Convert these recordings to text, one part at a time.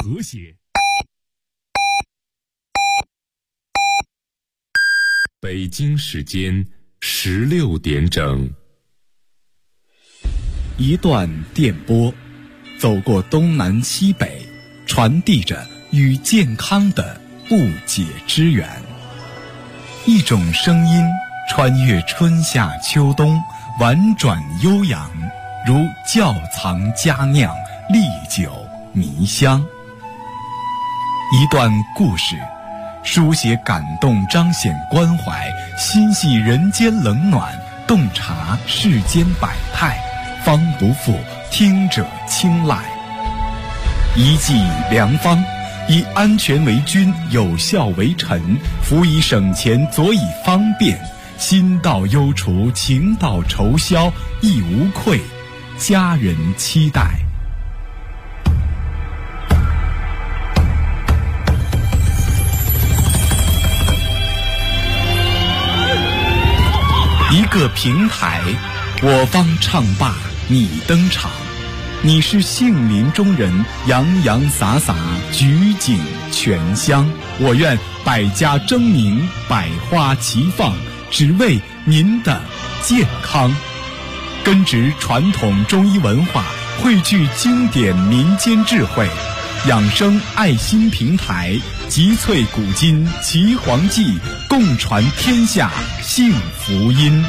和谐。北京时间16点整。 一段电波，走过东南西北，传递着与健康的不解之缘。一种声音穿越春夏秋冬，婉转悠扬，如窖藏佳酿，历久弥香。一段故事，书写感动，彰显关怀，心系人间冷暖，洞察世间百态，方不负听者青睐。一剂良方，以安全为君，有效为臣，辅以省钱，佐以方便，心到忧除，情到愁消，亦无愧家人期待。一个平台，我方唱罢你登场，你是杏林中人，洋洋洒洒，举景全香。我愿百家争鸣，百花齐放，只为您的健康。根植传统中医文化，汇聚经典民间智慧，养生爱心平台，集萃古今岐黄记，共传天下幸福音。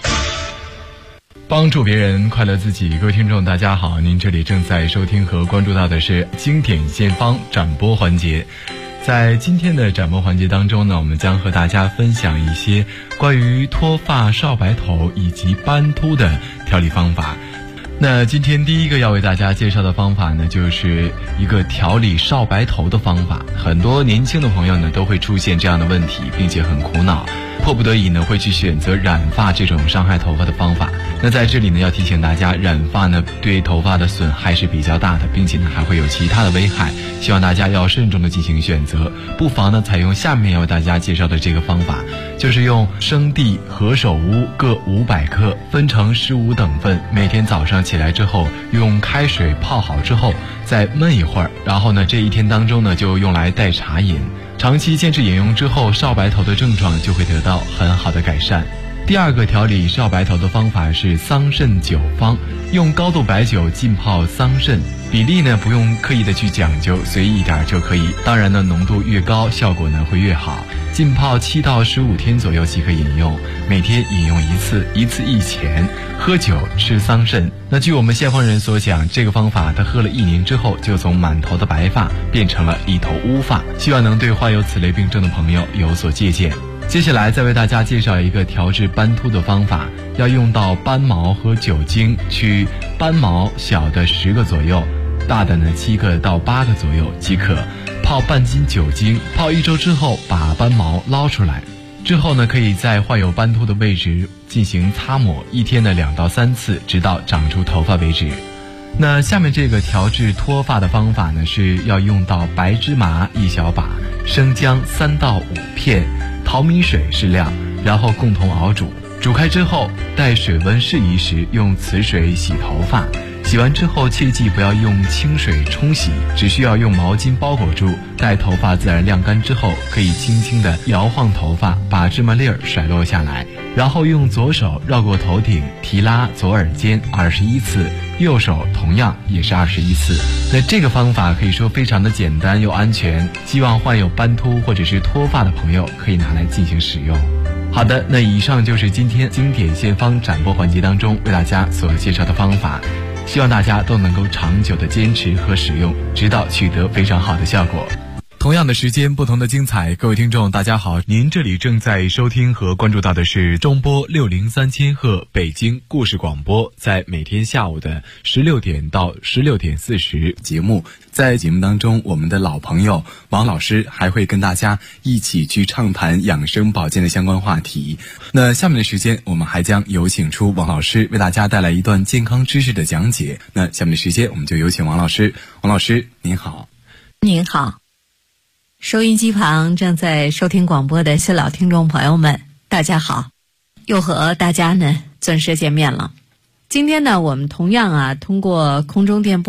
帮助别人，快乐自己。各位听众大家好，您这里正在收听和关注到的是经典献方展播环节。在今天的展播环节当中呢，我们将和大家分享一些关于脱发、少白头以及斑秃的调理方法。那今天第一个要为大家介绍的方法呢，就是一个调理少白头的方法。很多年轻的朋友呢都会出现这样的问题，并且很苦恼，迫不得已呢会去选择染发这种伤害头发的方法。那在这里呢要提醒大家，染发呢对头发的损害是比较大的，并且呢还会有其他的危害，希望大家要慎重的进行选择。不妨呢采用下面要为大家介绍的这个方法，就是用生地、何首乌各500克，分成15等份，每天早上起来之后用开水泡好之后再焖一会儿，然后呢这一天当中呢就用来代茶饮。长期坚持饮用之后，少白头的症状就会得到很好的改善。第二个调理少白头的方法是桑葚酒方，用高度白酒浸泡桑葚，比例呢不用刻意的去讲究，随意一点就可以。当然呢浓度越高效果呢会越好。浸泡7到15天左右即可饮用，每天饮用一次，一次1钱，喝酒吃桑葚。那据我们献方人所讲，这个方法他喝了1年之后，就从满头的白发变成了一头乌发，希望能对患有此类病症的朋友有所借鉴。接下来再为大家介绍一个调治斑秃的方法，要用到斑毛和酒精，取斑毛小的10个左右，大的呢7个到8个左右即可，泡半斤酒精，泡1周之后把斑毛捞出来，之后呢可以在患有斑秃的位置进行擦抹，一天的2到3次，直到长出头发为止。那下面这个调治脱发的方法呢，是要用到白芝麻1小把，生姜3到5片，淘米水适量，然后共同熬煮。煮开之后，待水温适宜时，用此水洗头发。洗完之后切记不要用清水冲洗，只需要用毛巾包裹住，待头发自然晾干之后，可以轻轻地摇晃头发，把芝麻粒儿甩落下来，然后用左手绕过头顶提拉左耳尖21次，右手同样也是21次。那这个方法可以说非常的简单又安全，希望患有斑秃或者是脱发的朋友可以拿来进行使用。好的，那以上就是今天经典献方展播环节当中为大家所介绍的方法，希望大家都能够长久的坚持和使用，直到取得非常好的效果。同样的时间，不同的精彩。各位听众大家好，您这里正在收听和关注到的是中波603千赫北京故事广播，在每天下午的16点到16点40节目。在节目当中，我们的老朋友王老师还会跟大家一起去畅谈养生保健的相关话题。那下面的时间，我们还将有请出王老师为大家带来一段健康知识的讲解。那下面的时间，我们就有请王老师。王老师您好。 您好。收音机旁正在收听广播的新老听众朋友们，大家好，又和大家呢准时见面了。今天呢，我们同样通过空中电波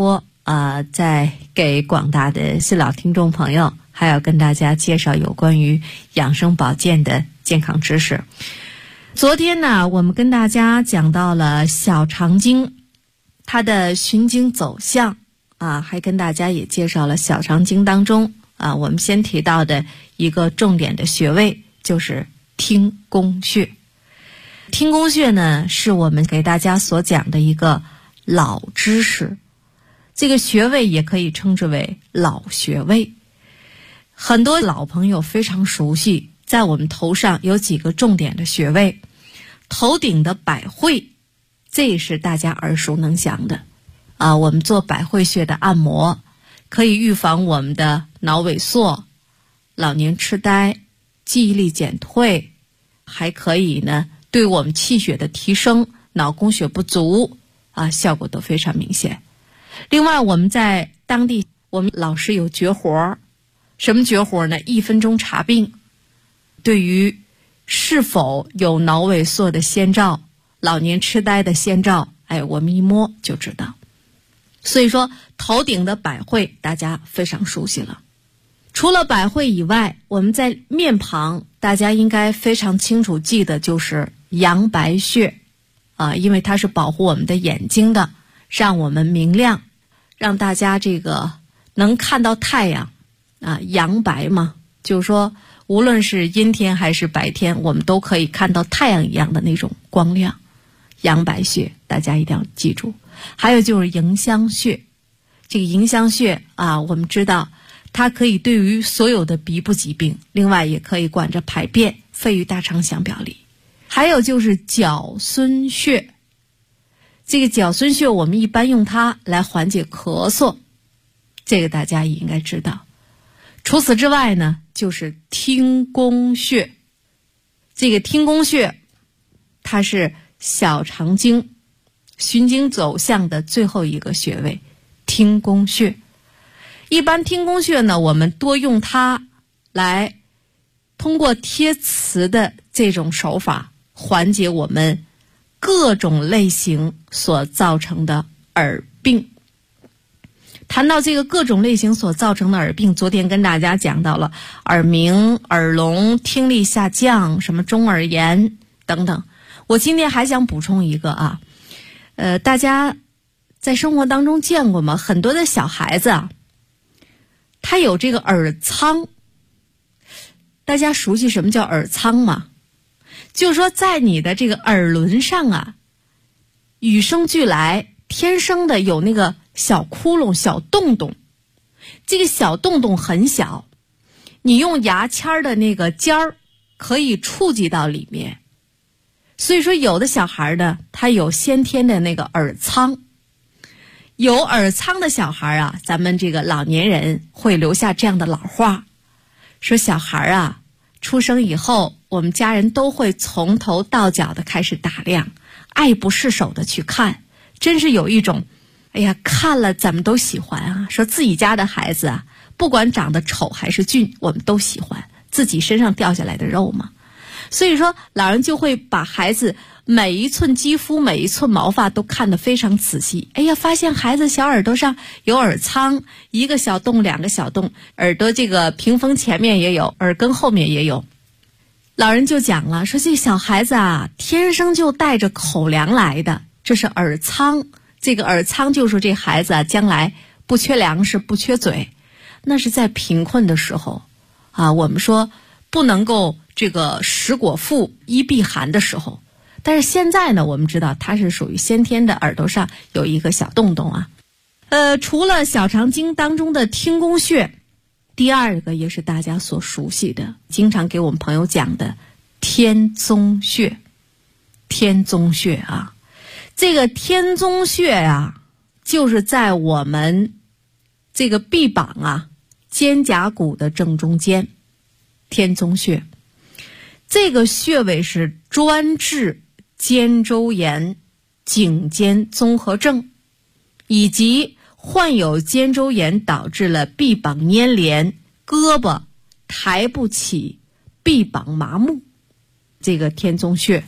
在给广大的新老听众朋友，还要跟大家介绍有关于养生保健的健康知识。昨天呢，我们跟大家讲到了小肠经它的循经走向还跟大家也介绍了小肠经当中我们先提到的一个重点的穴位，就是听宫穴。听宫穴呢，是我们给大家所讲的一个老知识，这个穴位也可以称之为老穴位。很多老朋友非常熟悉，在我们头上有几个重点的穴位，头顶的百会，这是大家耳熟能详的我们做百会穴的按摩，可以预防我们的脑萎缩、老年痴呆、记忆力减退，还可以呢对我们气血的提升、脑供血不足效果都非常明显。另外，我们在当地，我们老师有绝活，什么绝活呢？1分钟查病。对于是否有脑萎缩的先兆、老年痴呆的先兆，我们一摸就知道。所以说，头顶的百会大家非常熟悉了。除了百会以外，我们在面庞大家应该非常清楚记得就是阳白穴因为它是保护我们的眼睛的，让我们明亮，让大家这个能看到太阳阳白嘛，就是说无论是阴天还是白天，我们都可以看到太阳一样的那种光亮。阳白穴大家一定要记住。还有就是迎香穴，这个迎香穴我们知道它可以对于所有的鼻部疾病，另外也可以管着排便、肺与大肠相表里。还有就是角孙穴，这个角孙穴我们一般用它来缓解咳嗽，这个大家也应该知道。除此之外呢，就是听宫穴。这个听宫穴它是小肠经循经走向的最后一个穴位，听宫穴。一般听宫穴呢，我们多用它来通过贴瓷的这种手法缓解我们各种类型所造成的耳病。谈到这个各种类型所造成的耳病，昨天跟大家讲到了耳鸣、耳聋、听力下降、什么中耳炎等等。我今天还想补充一个大家在生活当中见过吗？很多的小孩子他有这个耳苍。大家熟悉什么叫耳苍吗？就是说在你的这个耳轮上与生俱来天生的有那个小窟窿、小洞洞，这个小洞洞很小，你用牙签的那个尖儿可以触及到里面。所以说有的小孩呢，他有先天的那个耳苍。有耳苍的小孩咱们这个老年人会留下这样的老话，说小孩出生以后，我们家人都会从头到脚的开始打量，爱不释手的去看，真是有一种看了咱们都喜欢说自己家的孩子不管长得丑还是俊，我们都喜欢自己身上掉下来的肉嘛。所以说老人就会把孩子每一寸肌肤、每一寸毛发都看得非常仔细。发现孩子小耳朵上有耳苍，一个小洞、2个小洞，耳朵这个屏风前面也有，耳根后面也有。老人就讲了，说这小孩子天生就带着口粮来的，这是耳苍。这个耳苍就说这孩子将来不缺粮食、不缺嘴，那是在贫困的时候我们说不能够这个食果腹、衣避寒的时候。但是现在呢，我们知道它是属于先天的，耳朵上有一个小洞洞除了小肠经当中的听宫穴，第二个也是大家所熟悉的，经常给我们朋友讲的天宗穴。天宗穴这个天宗穴就是在我们这个臂膀肩胛骨的正中间。天宗穴这个穴位是专治肩周炎、颈肩综合症，以及患有肩周炎导致了臂膀粘连、胳膊抬不起、臂膀麻木。这个天宗穴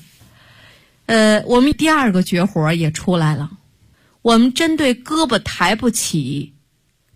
我们第二个绝活也出来了。我们针对胳膊抬不起、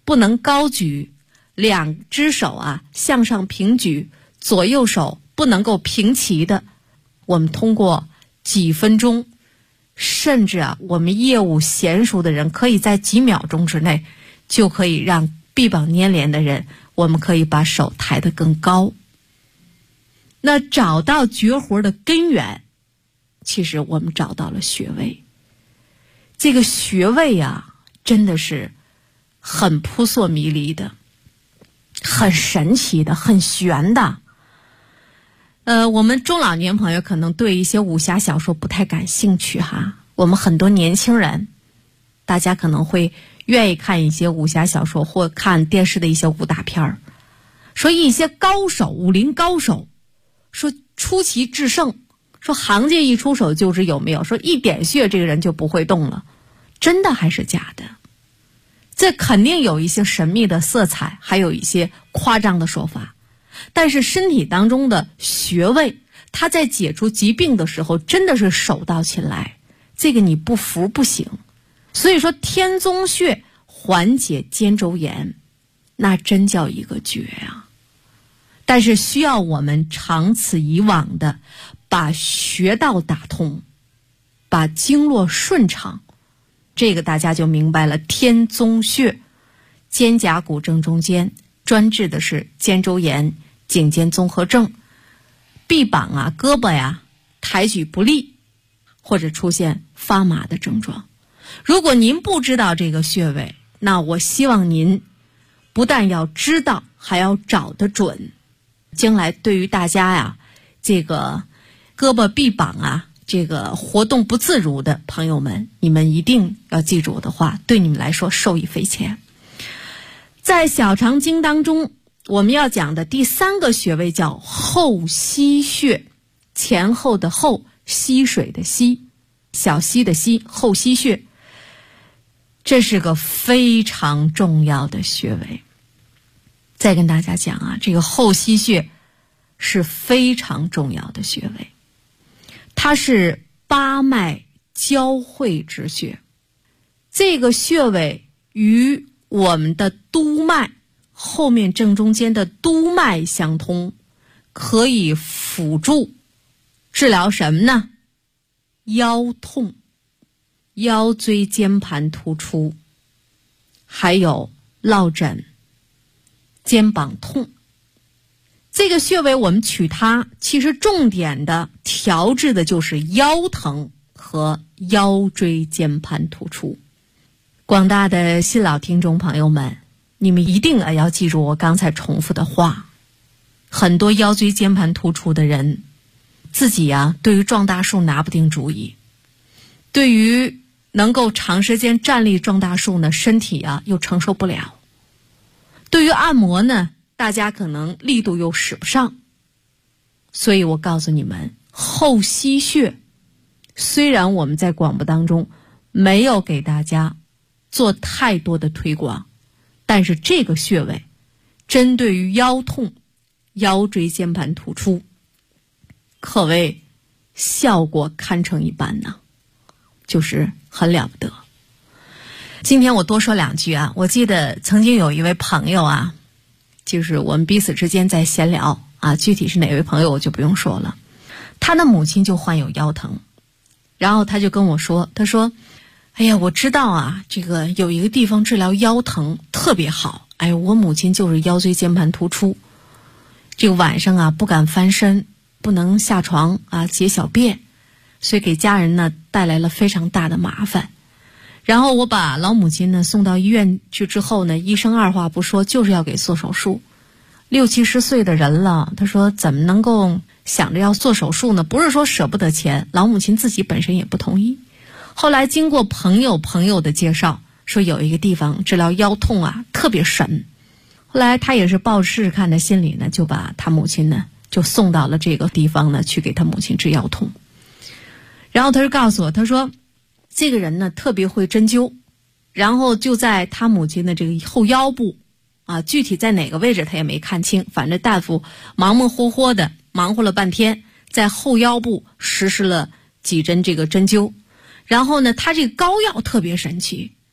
不能高举，两只手向上平举，左右手不能够平齐的，我们通过几分钟，甚至我们业务娴熟的人可以在几秒钟之内就可以让臂膀粘连的人，我们可以把手抬得更高。那找到绝活的根源，其实我们找到了穴位。这个穴位真的是很扑朔迷离的，很神奇的，很玄的。我们中老年朋友可能对一些武侠小说不太感兴趣我们很多年轻人，大家可能会愿意看一些武侠小说或看电视的一些武打片儿，说一些高手，武林高手，说出奇制胜，说行家一出手就知有没有，说一点穴这个人就不会动了，真的还是假的？这肯定有一些神秘的色彩，还有一些夸张的说法。但是身体当中的穴位，它在解除疾病的时候真的是手到擒来，这个你不服不行。所以说天宗穴缓解肩周炎，那真叫一个绝但是需要我们长此以往的把穴道打通，把经络顺畅，这个大家就明白了。天宗穴肩胛骨正中间，专治的是肩周炎、颈肩综合症，臂膀胳膊抬举不利，或者出现发麻的症状。如果您不知道这个穴位，那我希望您不但要知道，还要找得准。将来对于大家这个胳膊臂膀这个活动不自如的朋友们，你们一定要记住我的话，对你们来说受益匪浅。在小肠经当中，我们要讲的第3个穴位叫后溪穴，前后的后，溪水的溪，小溪的溪，后溪穴。这是个非常重要的穴位。再跟大家讲这个后溪穴是非常重要的穴位，它是八脉交汇之穴。这个穴位与我们的督脉后面正中间的督脉相通，可以辅助治疗什么呢？腰痛、腰椎间盘突出，还有落枕、肩膀痛。这个穴位我们取它，其实重点的调治的就是腰疼和腰椎间盘突出。广大的新老听众朋友们，你们一定要记住我刚才重复的话。很多腰椎间盘突出的人，自己对于撞大树拿不定主意，对于能够长时间站立撞大树呢，身体又承受不了。对于按摩呢，大家可能力度又使不上。所以我告诉你们，后溪穴虽然我们在广播当中没有给大家做太多的推广，但是这个穴位针对于腰痛、腰椎间盘突出，可谓效果堪称一般呢，就是很了不得。今天我多说2句我记得曾经有一位朋友就是我们彼此之间在闲聊具体是哪位朋友我就不用说了。他的母亲就患有腰疼，然后他就跟我说，他说哎呀，我知道这个有一个地方治疗腰疼特别好，我母亲就是腰椎间盘突出，这个晚上不敢翻身，不能下床解小便，所以给家人呢带来了非常大的麻烦。然后我把老母亲呢送到医院去之后呢，医生二话不说就是要给做手术。60-70岁的人了，他说怎么能够想着要做手术呢？不是说舍不得钱，老母亲自己本身也不同意。后来经过朋友的介绍，说有一个地方治疗腰痛特别神。后来他也是抱着试试看的心理呢，就把他母亲呢就送到了这个地方呢，去给他母亲治腰痛。然后他就告诉我，他说这个人呢特别会针灸，然后就在他母亲的这个后腰部具体在哪个位置他也没看清，反正大夫忙活的忙活了半天，在后腰部实施了几针这个针灸。然后呢，他这个膏药特别神奇，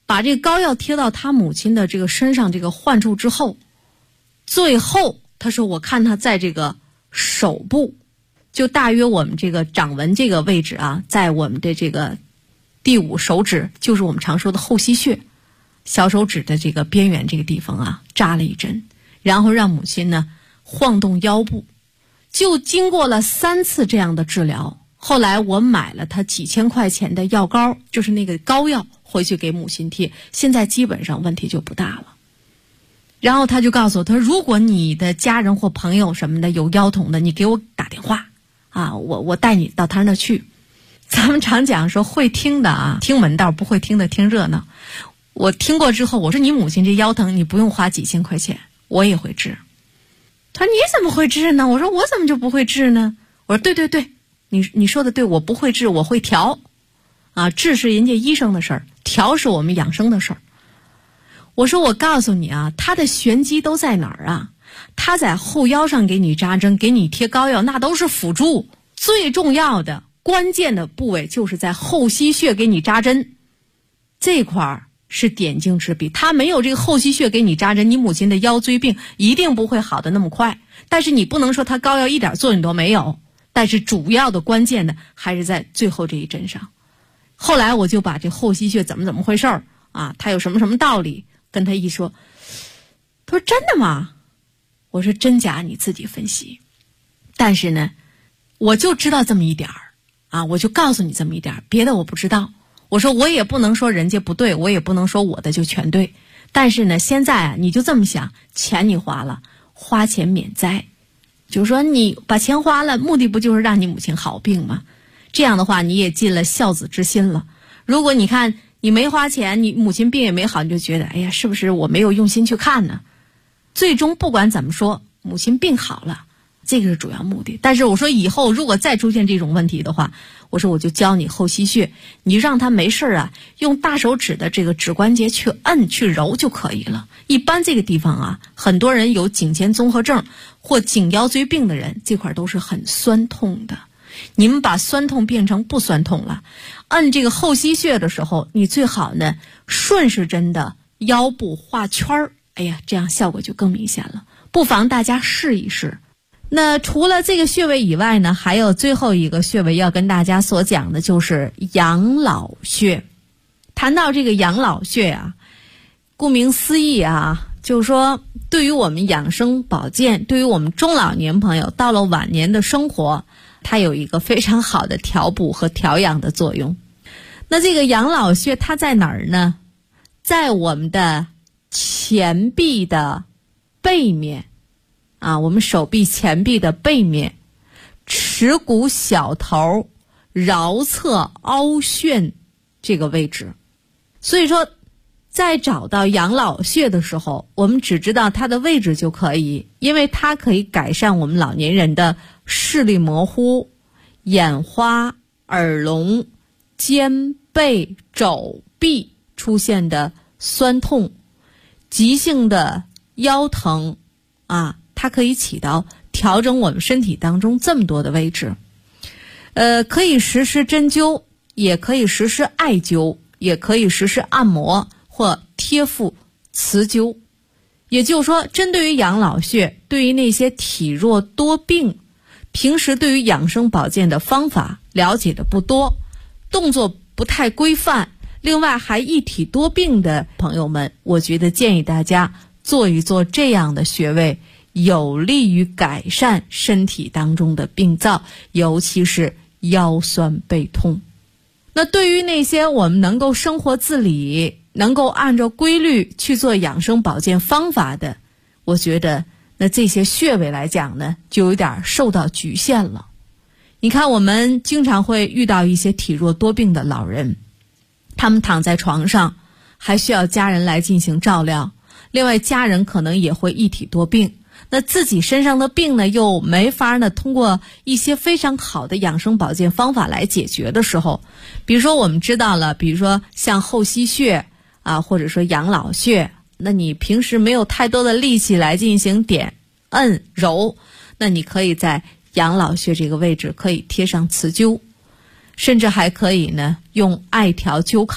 把这个膏药贴到他母亲的这个身上这个患处之后，最后他说我看他在这个手部，就大约我们这个掌纹这个位置啊，在我们的这个第5手指，就是我们常说的后溪穴，小手指的这个边缘这个地方啊，扎了一针，然后让母亲呢晃动腰部。就经过了3次这样的治疗，后来我买了他几千块钱的药膏，就是那个膏药，回去给母亲贴，现在基本上问题就不大了。然后他就告诉我，他说如果你的家人或朋友什么的有腰疼的，你给我打电话啊，我带你到他那去。咱们常讲说会听的啊听门道，不会听的听热闹。我听过之后，我说你母亲这腰疼你不用花几千块钱，我也会治。他说你怎么会治呢？我说我怎么就不会治呢？我说对，你说的对，我不会治，我会调啊，治是人家医生的事儿，调是我们养生的事儿。我说我告诉你啊，他的玄机都在哪儿啊？他在后腰上给你扎针，给你贴膏药，那都是辅助，最重要的关键的部位就是在后溪穴给你扎针，这块儿是点睛之笔。他没有这个后溪穴给你扎针，你母亲的腰椎病一定不会好的那么快。但是你不能说他膏药一点作用都没有，但是主要的关键的还是在最后这一针上。后来我就把这后溪穴怎么回事啊，他有什么道理跟他一说，他说真的吗？我说真假你自己分析，但是呢我就知道这么一点儿啊，我就告诉你这么一点儿，别的我不知道。我说我也不能说人家不对，我也不能说我的就全对，但是呢现在啊你就这么想，钱你花了，花钱免灾，就是说你把钱花了，目的不就是让你母亲好病吗？这样的话你也尽了孝子之心了。如果你看你没花钱，你母亲病也没好，你就觉得哎呀是不是我没有用心去看呢？最终不管怎么说，母亲病好了，这个是主要目的。但是我说以后如果再出现这种问题的话，我说我就教你后溪穴，你让他没事啊用大手指的这个指关节去摁去揉就可以了。一般这个地方啊，很多人有颈肩综合症或颈腰椎病的人，这块都是很酸痛的。你们把酸痛变成不酸痛了，摁这个后溪穴的时候，你最好呢顺时针的腰部画圈儿，哎呀这样效果就更明显了，不妨大家试一试。那除了这个穴位以外呢，还有最后一个穴位要跟大家所讲的就是养老穴。谈到这个养老穴啊，顾名思义啊，就是说对于我们养生保健，对于我们中老年朋友到了晚年的生活，它有一个非常好的调补和调养的作用。那这个养老穴它在哪儿呢？在我们的前臂的背面啊，我们手臂前臂的背面，耻骨小头桡侧凹陷这个位置。所以说在找到养老穴的时候，我们只知道它的位置就可以，因为它可以改善我们老年人的视力模糊、眼花、耳聋、肩背、肘臂出现的酸痛、急性的腰疼啊，它可以起到调整我们身体当中这么多的位置。可以实施针灸，也可以实施艾灸，也可以实施按摩或贴敷磁灸。也就是说，针对于养老穴，对于那些体弱多病，平时对于养生保健的方法了解的不多，动作不太规范，另外还一体多病的朋友们，我觉得建议大家做一做这样的穴位，有利于改善身体当中的病灶，尤其是腰酸背痛。那对于那些我们能够生活自理，能够按照规律去做养生保健方法的，我觉得那这些穴位来讲呢，就有点受到局限了。你看我们经常会遇到一些体弱多病的老人，他们躺在床上还需要家人来进行照料，另外家人可能也会一体多病，那自己身上的病呢又没法呢通过一些非常好的养生保健方法来解决的时候，比如说我们知道了，比如说像后溪穴啊，或者说养老穴，那你平时没有太多的力气来进行点摁揉，那你可以在养老穴这个位置可以贴上磁灸，甚至还可以呢用艾条灸烤。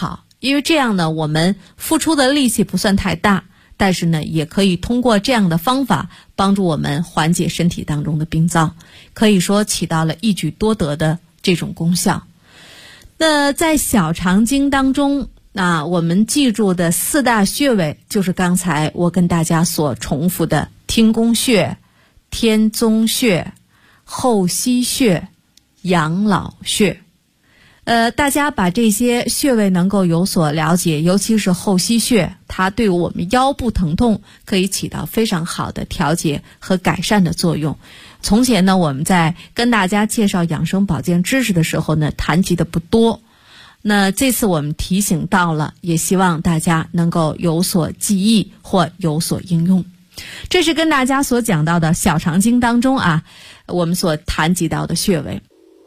因为这样呢，我们付出的力气不算太大，但是呢，也可以通过这样的方法帮助我们缓解身体当中的病灶，可以说起到了一举多得的这种功效。那在小肠经当中，我们记住的4大穴位就是刚才我跟大家所重复的听宫穴、天宗穴、后溪穴、养老穴。大家把这些穴位能够有所了解，尤其是后溪穴，它对我们腰部疼痛可以起到非常好的调节和改善的作用。从前呢，我们在跟大家介绍养生保健知识的时候呢，谈及的不多。那这次我们提醒到了，也希望大家能够有所记忆或有所应用。这是跟大家所讲到的小肠经当中我们所谈及到的穴位。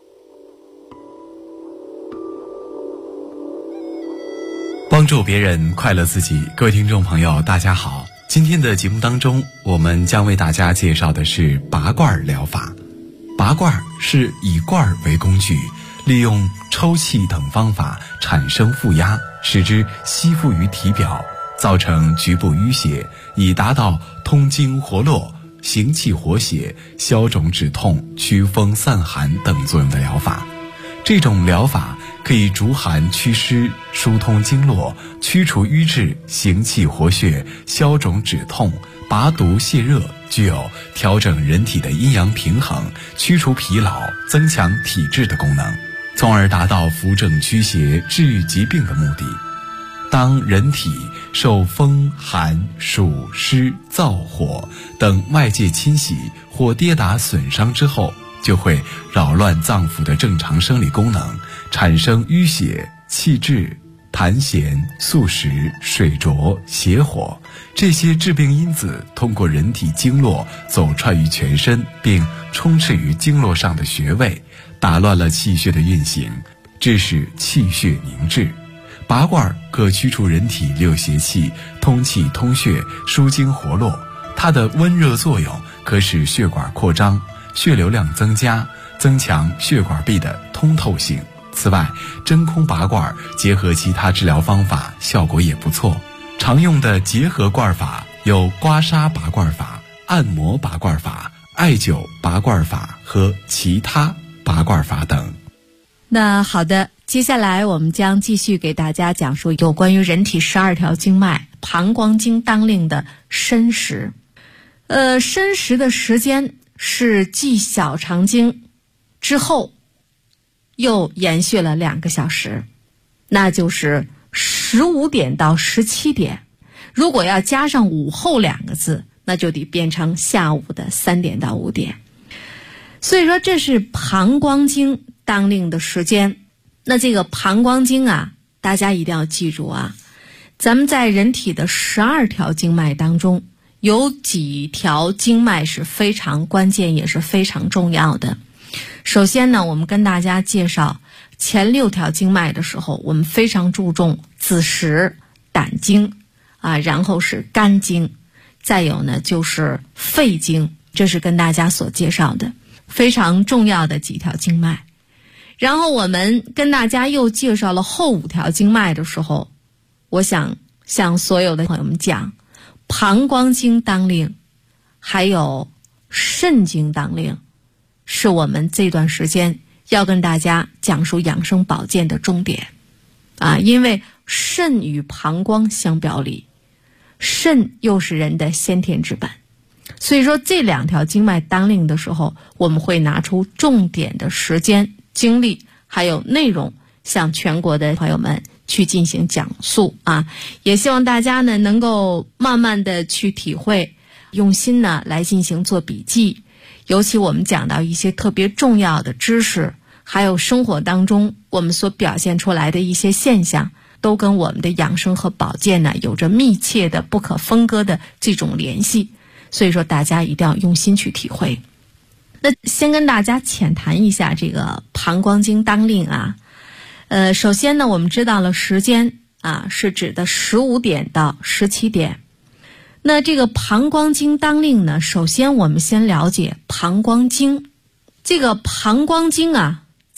帮助别人，快乐自己。各位听众朋友，大家好。今天的节目当中，我们将为大家介绍的是拔罐疗法。拔罐是以罐为工具，利用抽气等方法产生负压，使之吸附于体表，造成局部淤血，以达到通经活络、行气活血、消肿止痛、祛风散寒等作用的疗法。这种疗法可以逐寒祛湿、疏通经络、驱除瘀滞、行气活血、消肿止痛、拔毒泻热，具有调整人体的阴阳平衡、驱除疲劳、增强体质的功能，从而达到扶正驱邪、治愈疾病的目的。当人体受风、寒、暑、湿、燥、火等外界侵袭或跌打损伤之后，就会扰乱脏腑的正常生理功能，产生淤血、气滞、痰涎、宿食、水浊、邪火，这些致病因子通过人体经络走串于全身，并充斥于经络上的穴位，打乱了气血的运行，致使气血凝滞。拔罐可驱除人体6邪气，通气通血，疏经活络。它的温热作用可使血管扩张，血流量增加，增强血管壁的通透性。此外，真空拔罐结合其他治疗方法，效果也不错。常用的结合罐法有刮痧拔罐法、按摩拔罐法、艾灸拔罐法和其他拔罐法等。 那好的，接下来我们将继续给大家讲述有关于人体12条经脉膀胱经当令的申时。申时的时间是继小肠经之后又延续了2个小时，那就是15点到17点。如果要加上午后2个字，那就得变成下午的3点到5点。所以说这是膀胱经当令的时间。那这个膀胱经大家一定要记住咱们在人体的12条经脉当中，有几条经脉是非常关键也是非常重要的。首先呢，我们跟大家介绍前6条经脉的时候，我们非常注重子时、胆经然后是肝经，再有呢就是肺经，这是跟大家所介绍的非常重要的几条经脉。然后我们跟大家又介绍了后5条经脉的时候，我想向所有的朋友们讲，膀胱经当令还有肾经当令是我们这段时间要跟大家讲述养生保健的重点因为肾与膀胱相表里，肾又是人的先天之本，所以说这2条经脉当令的时候，我们会拿出重点的时间、精力还有内容向全国的朋友们去进行讲述也希望大家呢能够慢慢的去体会，用心呢来进行做笔记。尤其我们讲到一些特别重要的知识，还有生活当中我们所表现出来的一些现象，都跟我们的养生和保健呢有着密切的不可分割的这种联系，所以说大家一定要用心去体会。那先跟大家浅谈一下这个膀胱经当令首先呢，我们知道了时间是指的15点到17点。那这个膀胱经当令呢，首先我们先了解膀胱经。这个膀胱经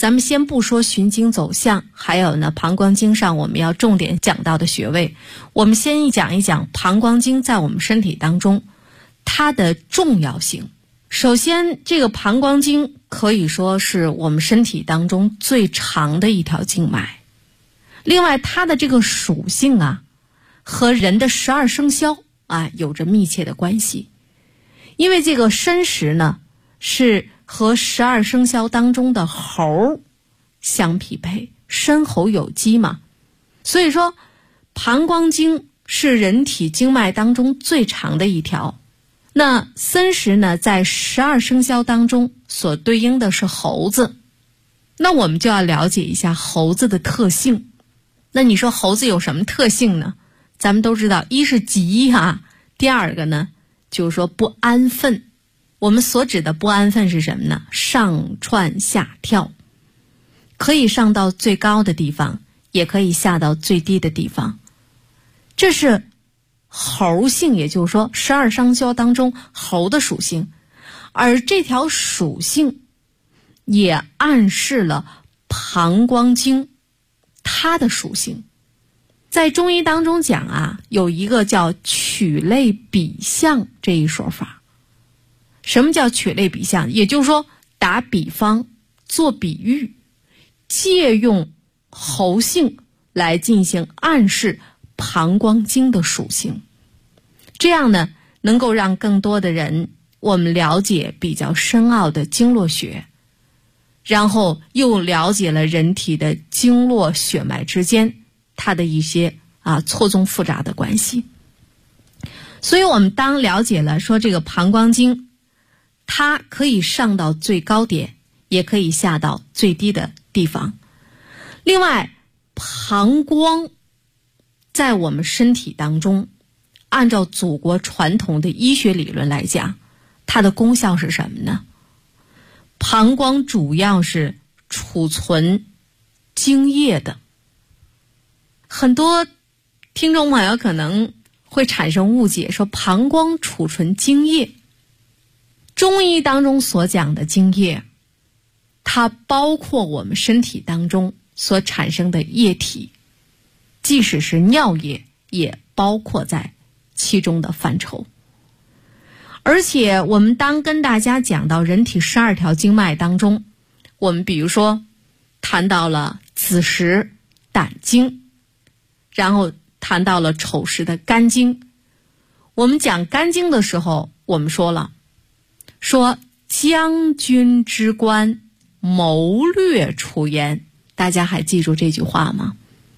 咱们先不说循经走向，还有呢膀胱经上我们要重点讲到的穴位，我们先讲一讲膀胱经在我们身体当中它的重要性。首先，这个膀胱经可以说是我们身体当中最长的一条经脉。另外，它的这个属性啊，和人的12生肖啊有着密切的关系。因为这个申时呢，是和12生肖当中的猴相匹配，申猴酉鸡嘛。所以说，膀胱经是人体经脉当中最长的一条。那申时呢，在12生肖当中所对应的是猴子，那我们就要了解一下猴子的特性。那你说猴子有什么特性呢？咱们都知道，一是急啊，第二个呢就是说不安分。我们所指的不安分是什么呢？上窜下跳，可以上到最高的地方，也可以下到最低的地方，这是猴性，也就是说12生肖当中猴的属性。而这条属性也暗示了膀胱经它的属性。在中医当中讲啊，有一个叫取类比象这一说法。什么叫取类比象？也就是说打比方，做比喻，借用猴性来进行暗示膀胱经的属性。这样呢，能够让更多的人我们了解比较深奥的经络学，然后又了解了人体的经络血脉之间它的一些错综复杂的关系。所以我们当了解了说这个膀胱经它可以上到最高点，也可以下到最低的地方。另外，膀胱在我们身体当中，按照祖国传统的医学理论来讲，它的功效是什么呢？膀胱主要是储存精液的。很多听众朋友可能会产生误解，说膀胱储存精液。中医当中所讲的精液，它包括我们身体当中所产生的液体，即使是尿液也包括在其中的范畴。而且我们当跟大家讲到人体12条经脉当中，我们比如说谈到了子时胆经，然后谈到了丑时的肝经。我们讲肝经的时候，我们说将军之官，谋略出焉。大家还记住这句话吗？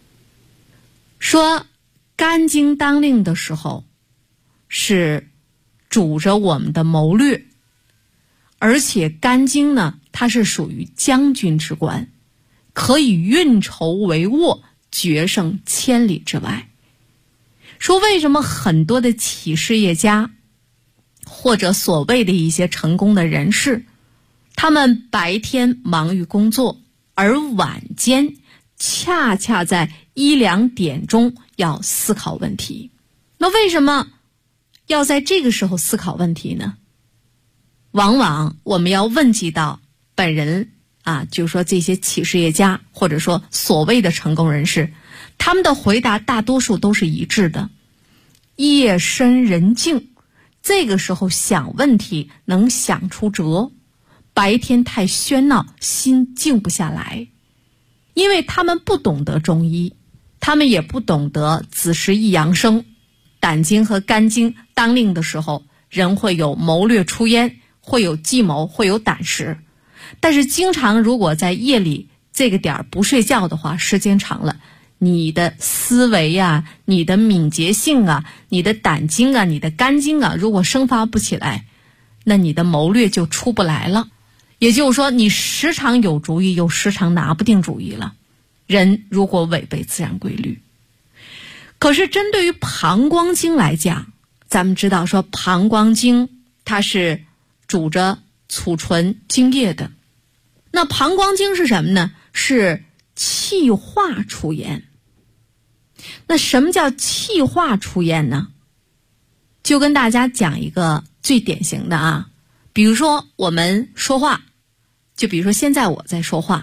说肝经当令的时候是主着我们的谋略，而且肝经呢，它是属于将军之官，可以运筹帷幄，决胜千里之外。说为什么很多的企事业家或者所谓的一些成功的人士，他们白天忙于工作，而晚间恰恰在1、2点钟要思考问题。那为什么要在这个时候思考问题呢？往往我们要问及到本人就是说这些企事业家或者说所谓的成功人士，他们的回答大多数都是一致的。夜深人静，这个时候想问题能想出辙，白天太喧闹，心静不下来。因为他们不懂得中医，他们也不懂得子时一阳生，胆经和肝经当令的时候，人会有谋略出焉，会有计谋，会有胆识。但是经常如果在夜里这个点不睡觉的话，时间长了，你的思维啊，你的敏捷性啊，你的胆经啊，你的肝经啊，如果生发不起来，那你的谋略就出不来了。也就是说，你时常有主意，又时常拿不定主意了。人如果违背自然规律。可是针对于膀胱经来讲，咱们知道说膀胱经它是主着储存精液的。那膀胱经是什么呢？是气化出焉。那什么叫气化出焉呢？就跟大家讲一个最典型的比如说我们说话，就比如说现在我在说话，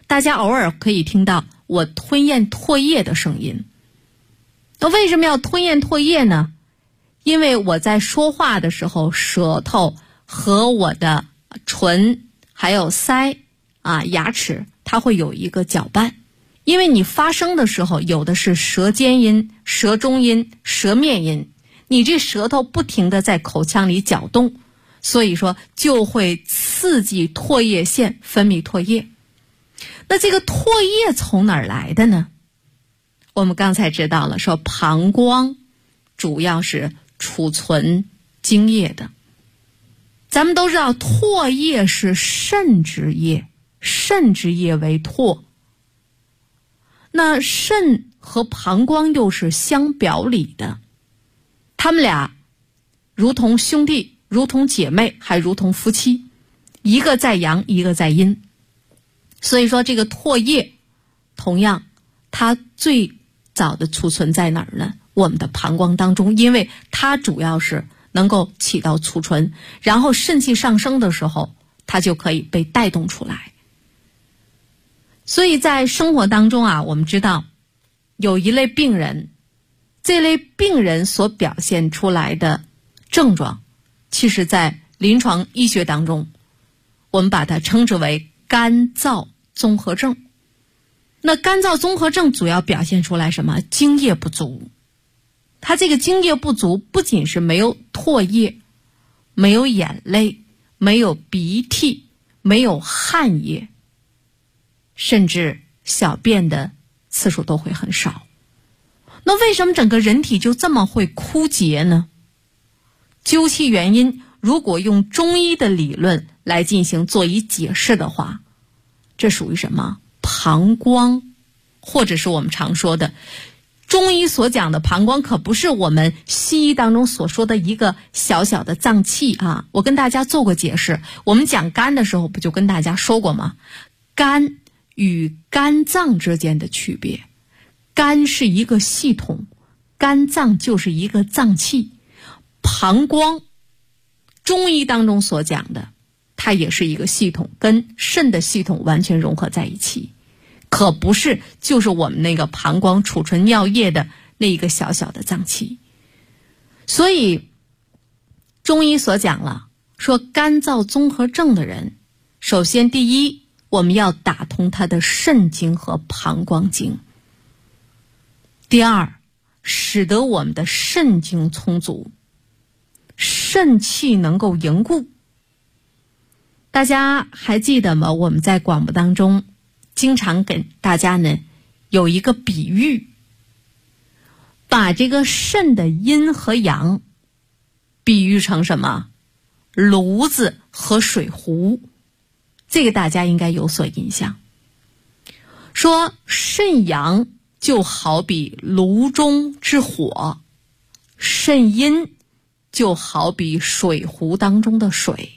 大家偶尔可以听到我吞咽唾液的声音。那为什么要吞咽唾液呢？因为我在说话的时候，舌头和我的唇还有腮牙齿，它会有一个搅拌。因为你发声的时候，有的是舌尖音、舌中音、舌面音，你这舌头不停地在口腔里搅动，所以说就会刺激唾液腺分泌唾液。那这个唾液从哪儿来的呢？我们刚才知道了，说膀胱主要是储存精液的。咱们都知道唾液是肾之液，肾之液为唾。那肾和膀胱又是相表里的，他们俩如同兄弟，如同姐妹，还如同夫妻，一个在阳，一个在阴。所以说这个唾液同样它最早的储存在哪儿呢？我们的膀胱当中，因为它主要是能够起到储存，然后肾气上升的时候它就可以被带动出来。所以在生活当中我们知道有一类病人，这类病人所表现出来的症状，其实在临床医学当中我们把它称之为干燥综合症。那干燥综合症主要表现出来什么？精液不足。它这个精液不足不仅是没有唾液，没有眼泪，没有鼻涕，没有汗液，甚至小便的次数都会很少。那为什么整个人体就这么会枯竭呢？究其原因，如果用中医的理论来进行做一解释的话，这属于什么？膀胱，或者是我们常说的中医所讲的膀胱，可不是我们西医当中所说的一个小小的脏器我跟大家做过解释，我们讲肝的时候不就跟大家说过吗？肝与肝脏之间的区别，肝是一个系统，肝脏就是一个脏器。膀胱中医当中所讲的，它也是一个系统，跟肾的系统完全融合在一起，可不是就是我们那个膀胱储存尿液的那一个小小的脏器。所以中医所讲了，说干燥综合症的人，首先第一，我们要打通他的肾经和膀胱经。第二，使得我们的肾经充足，肾气能够凝固。大家还记得吗？我们在广播当中经常给大家呢有一个比喻，把这个肾的阴和阳比喻成什么？炉子和水壶。这个大家应该有所印象。说肾阳就好比炉中之火，肾阴就好比水壶当中的水。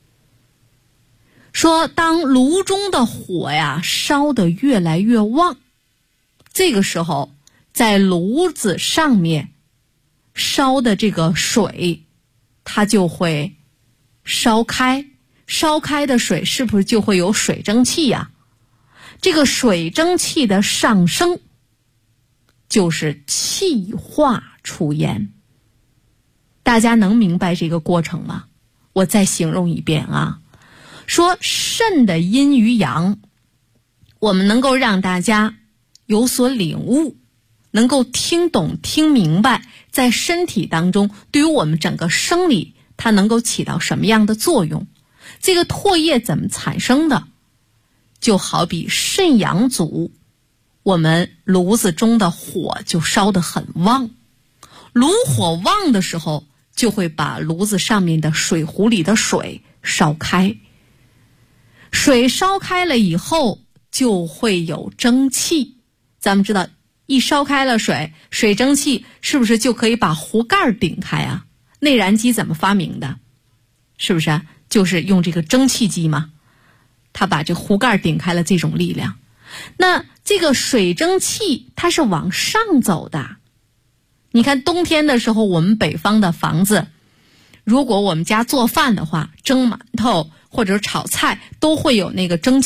说当炉中的火烧得越来越旺，这个时候在炉子上面烧的这个水它就会烧开，烧开的水是不是就会有水蒸气这个水蒸气的上升就是气化出烟。大家能明白这个过程吗？我再形容一遍说肾的阴与阳，我们能够让大家有所领悟，能够听懂听明白，在身体当中对于我们整个生理它能够起到什么样的作用。这个唾液怎么产生的？就好比肾阳足，我们炉子中的火就烧得很旺，炉火旺的时候就会把炉子上面的水壶里的水烧开，水烧开了以后就会有蒸汽。咱们知道一烧开了水，水蒸气是不是就可以把壶盖顶开内燃机怎么发明的？是不是就是用这个蒸汽机嘛？它把这壶盖顶开了，这种力量。那这个水蒸气它是往上走的。你看冬天的时候，我们北方的房子，如果我们家做饭的话，蒸馒头或者炒菜都会有那个蒸汽，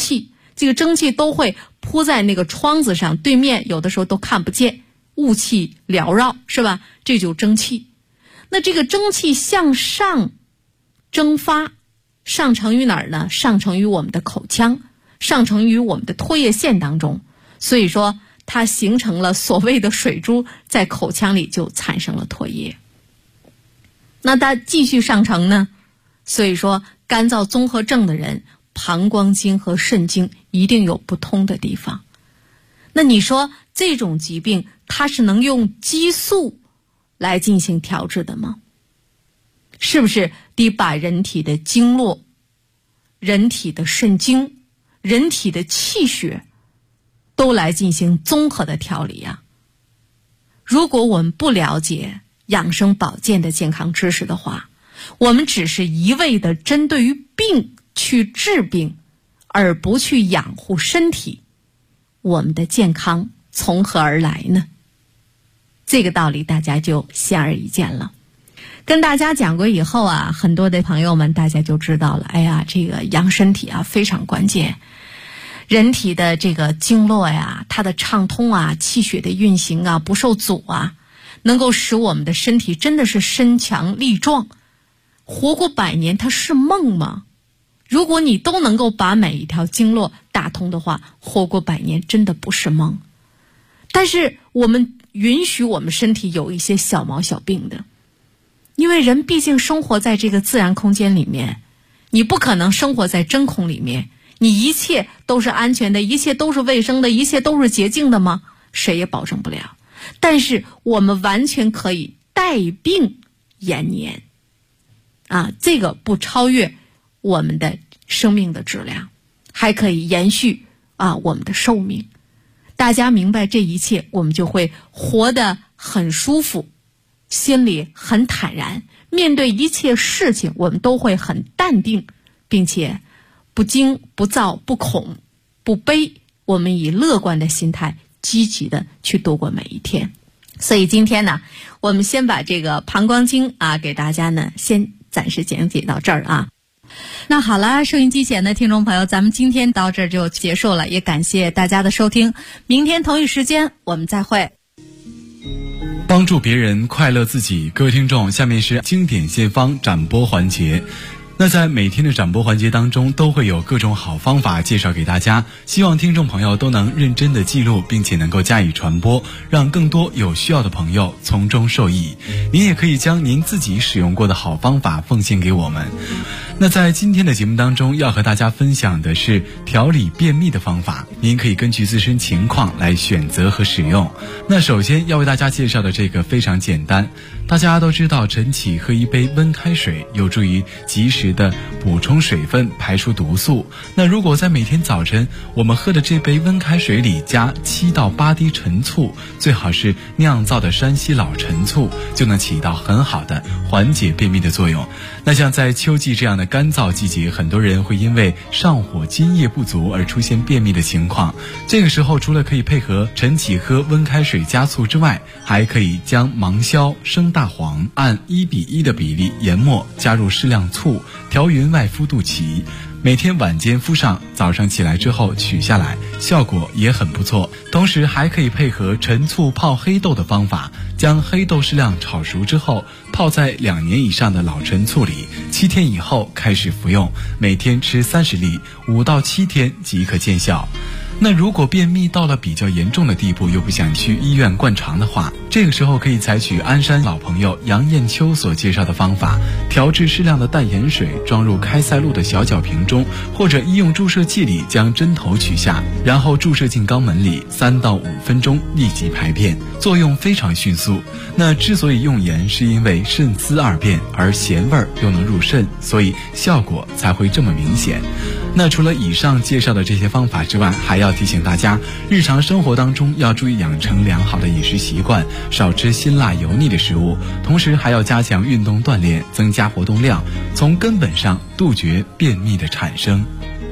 这个蒸汽都会铺在那个窗子上，对面有的时候都看不见，雾气缭绕，是吧？这就蒸汽。那这个蒸汽向上蒸发，上承于哪儿呢？上承于我们的口腔，上承于我们的唾液腺当中，所以说它形成了所谓的水珠，在口腔里就产生了唾液。那它继续上承呢，所以说干燥综合症的人，膀胱经和肾经一定有不通的地方。那你说这种疾病它是能用激素来进行调治的吗？是不是得把人体的经络、人体的肾经、人体的气血都来进行综合的调理啊？如果我们不了解养生保健的健康知识的话，我们只是一味的针对于病去治病，而不去养护身体，我们的健康从何而来呢？这个道理大家就显而易见了。跟大家讲过以后啊，很多的朋友们大家就知道了，哎呀，这个养身体啊非常关键。人体的这个经络呀，它的畅通啊，气血的运行啊不受阻啊，能够使我们的身体真的是身强力壮。活过100年它是梦吗？如果你都能够把每一条经络打通的话，活过100年真的不是梦。但是我们允许我们身体有一些小毛小病的，因为人毕竟生活在这个自然空间里面，你不可能生活在真空里面，你一切都是安全的，一切都是卫生的，一切都是洁净的吗？谁也保证不了。但是我们完全可以带病延年啊，这个不超越我们的生命的质量，还可以延续我们的寿命。大家明白这一切，我们就会活得很舒服，心里很坦然，面对一切事情我们都会很淡定，并且不惊不躁不恐不悲，我们以乐观的心态积极的去度过每一天。所以今天呢，我们先把这个膀胱经给大家呢先暂时讲解到这儿啊。那好了，收音机前的听众朋友，咱们今天到这儿就结束了，也感谢大家的收听，明天同一时间我们再会。 帮助别人，快乐自己。各位听众，下面是经典献方展播环节。那在每天的展播环节当中，都会有各种好方法介绍给大家，希望听众朋友都能认真的记录，并且能够加以传播，让更多有需要的朋友从中受益。您也可以将您自己使用过的好方法奉献给我们。那在今天的节目当中，要和大家分享的是调理便秘的方法，您可以根据自身情况来选择和使用。那首先要为大家介绍的这个非常简单，大家都知道晨起喝一杯温开水有助于及时的补充水分，排出毒素。那如果在每天早晨我们喝的这杯温开水里加7到8滴陈醋，最好是酿造的山西老陈醋，就能起到很好的缓解便秘的作用。那像在秋季这样的干燥季节，很多人会因为上火津液不足而出现便秘的情况。这个时候除了可以配合晨起喝温开水加醋之外，还可以将芒硝、生大黄按1:1的比例研末，加入适量醋，调匀外敷肚脐，每天晚间敷上，早上起来之后取下来，效果也很不错。同时还可以配合陈醋泡黑豆的方法，将黑豆适量炒熟之后，泡在2年以上的老陈醋里，7天以后开始服用，每天吃30粒，5到7天即可见效。那如果便秘到了比较严重的地步，又不想去医院灌肠的话，这个时候可以采取鞍山老朋友杨艳秋所介绍的方法，调制适量的淡盐水，装入开塞露的小角瓶中，或者医用注射器里将针头取下，然后注射进肛门里，3到5分钟立即排便，作用非常迅速。那之所以用盐，是因为肾丝2便，而咸味又能入肾，所以效果才会这么明显。那除了以上介绍的这些方法之外，还要提醒大家，日常生活当中要注意养成良好的饮食习惯，少吃辛辣油腻的食物，同时还要加强运动锻炼，增加活动量，从根本上杜绝便秘的产生。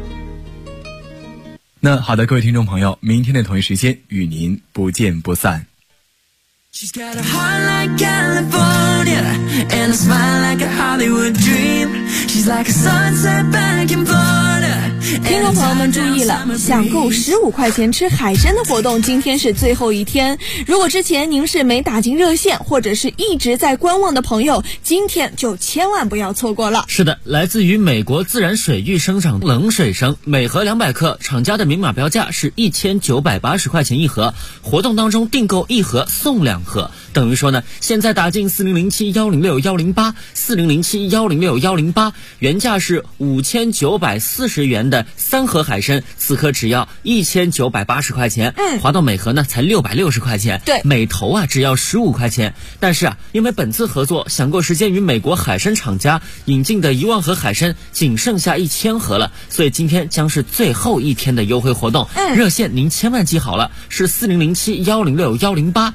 那好的，各位听众朋友，明天的同一时间与您不见不散。 She's got a heart like California and a smile like a Hollywood dream. She's like a sunset back in Florida. 听众朋友们注意了，享购15块钱吃海参的活动今天是最后一天。如果之前您是没打进热线或者是一直在观望的朋友，今天就千万不要错过了。 是的，来自于美国自然水域生长冷水生，每盒200克，厂家的明码标价是1980块钱一盒，活动当中订购1盒送2盒，等于说呢，现在打进4007106108 4007106108，原价是5940元的3盒海参，此刻只要1980块钱，划到每盒呢才660块钱， 对， 每头啊只要15块钱。但是啊，因为本次合作享购时间与美国海参厂家引进的1万盒海参仅剩下1000盒了，所以今天将是最后一天的优惠活动。热线您千万记好了，是4007106108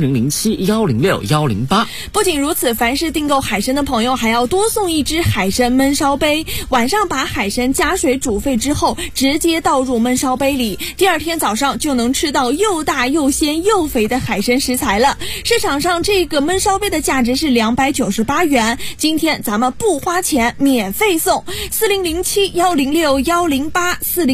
4007106108。 不仅如此，凡是订购海参的朋友还要多送1只海参焖烧杯，晚上把海参加水煮沸之后直接倒入焖烧杯里，第二天早上就能吃到又大又鲜又肥的海参食材了。市场上这个焖烧杯的价值是298元，今天咱们不花钱免费送，4007106108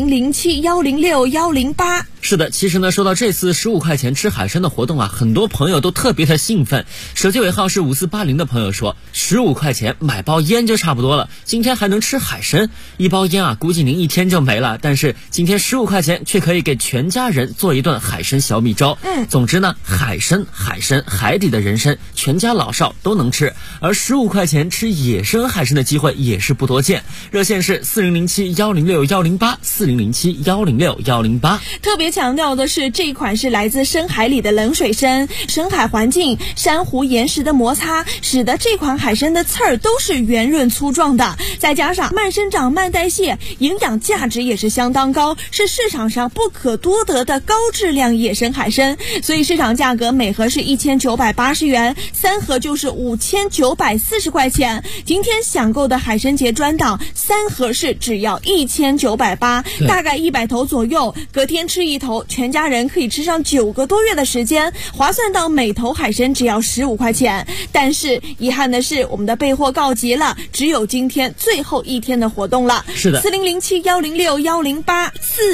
4007106108。 是的，其实呢，说到这次15块钱吃海参的活动啊，很多朋友都特别的兴奋。手机尾号是5480的朋友说，15块钱买包烟就差不多了，今天还能吃海参，一包烟啊，估计您1天就没了。但是今天15块钱却可以给全家人做一顿海参小米粥。总之呢，海参，海底的人参，全家老少都能吃。而15块钱吃野生海参的机会也是不多见。热线是4007106108 4007106108。 特别强调的是，这一款是来自深海里的冷水参，深海环境、珊瑚岩石的摩擦，使得这款海参的刺儿都是圆润粗壮的，再加上慢生长、慢代谢，营养价值也是相当高，是市场上不可多得的高质量野生海参。所以市场价格每盒是1980元，3盒就是5940块钱。今天享购的海参节专档3盒是只要1980，大概100头左右，隔天吃1头，全家人可以吃上9个多月的时间，划算到每头海参只要15块钱。但是遗憾的是，我们的备货告急了，只有今天最后一天的活动了。 是的 4007106108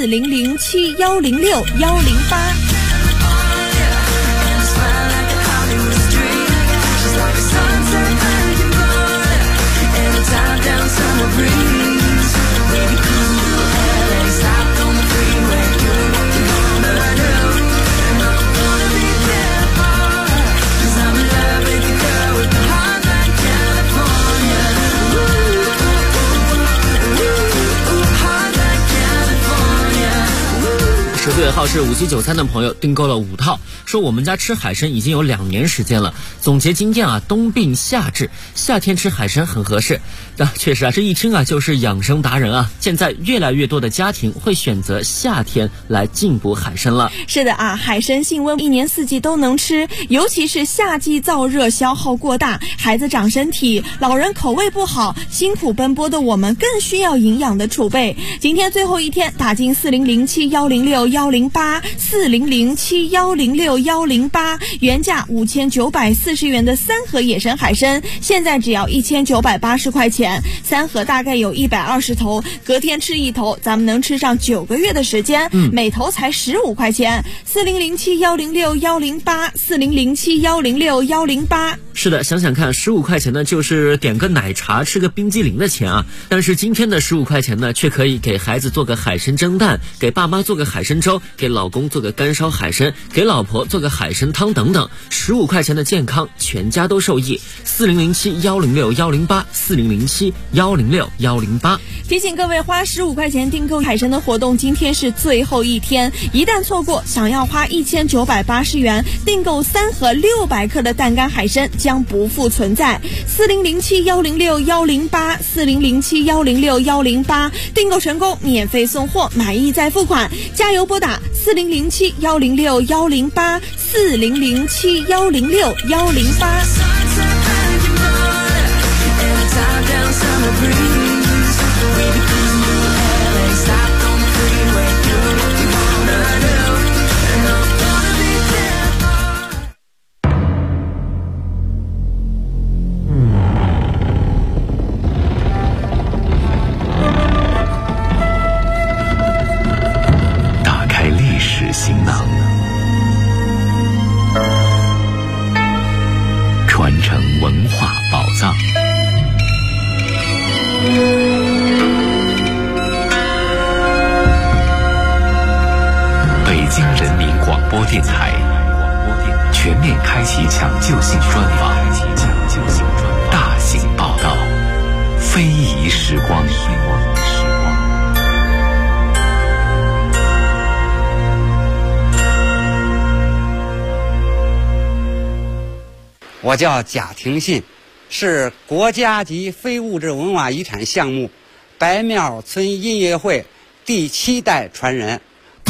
4007106108。 手机尾号是5793的朋友订购了5套，说我们家吃海参已经有2年时间了，总结经验啊，冬病夏治，夏天吃海参很合适。确实啊，这一听啊就是养生达人啊。现在越来越多的家庭会选择夏天来进补海参了。 是的啊，海参性温，1年4季都能吃，尤其是夏季燥热消耗过大，孩子长身体，老人口味不好，辛苦奔波的我们更需要营养的储备。今天最后一天，打进4007106108 4007106108，原价5940元的3盒野生海参，现在只要1980块钱，3盒大概有120头，隔天吃1头，咱们能吃上9个月的时间，每头才15块钱。4007106108 4007106108。 是的，想想看，15块钱呢，就是点个奶茶、吃个冰激凌的钱啊。但是今天的15块钱呢，却可以给孩子做个海参蒸蛋，给爸妈做个海参粥，给老公做个干烧海参，给老婆做个海参汤等等。15块钱的健康，全家都受益。4007106108 4007106108。 提醒各位，花15块钱订购海参的活动今天是最后一天，一旦错过，想要花1980元订购3盒600克的蛋干海参将不复存在。4007106108 4007106108，订购成功免费送货，满意再付款。加油拨打4007106108 4007106108。 播电台全面开启抢救性专访，大型报道，非遗时光。 我叫贾廷信，是国家级非物质文化遗产项目白庙村音乐会第7代传人。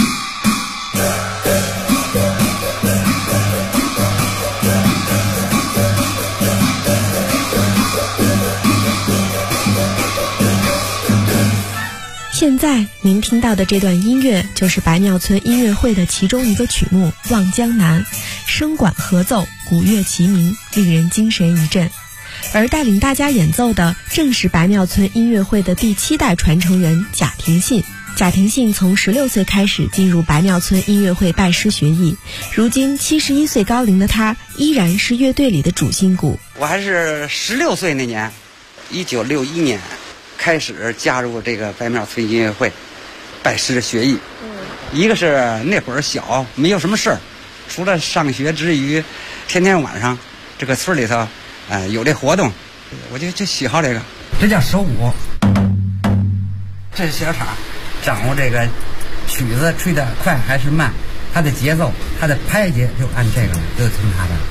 现在您听到的这段音乐就是白庙村音乐会的其中一个曲目《望江南》，声管合奏，鼓乐齐鸣，令人精神一振。而带领大家演奏的正是白庙村音乐会的第7代传承人贾廷信。贾廷信从16岁开始进入白庙村音乐会拜师学艺，如今71岁高龄的他依然是乐队里的主心骨。 我还是16岁那年，1961年开始加入这个白庙村音乐会，拜师学艺。一个是那会儿小，没有什么事儿，除了上学之余，天天晚上这个村里头，有这活动，我就喜好这个。这叫手舞，这是小场，掌握这个曲子吹得快还是慢，它的节奏，它的拍节就按这个，就听它的。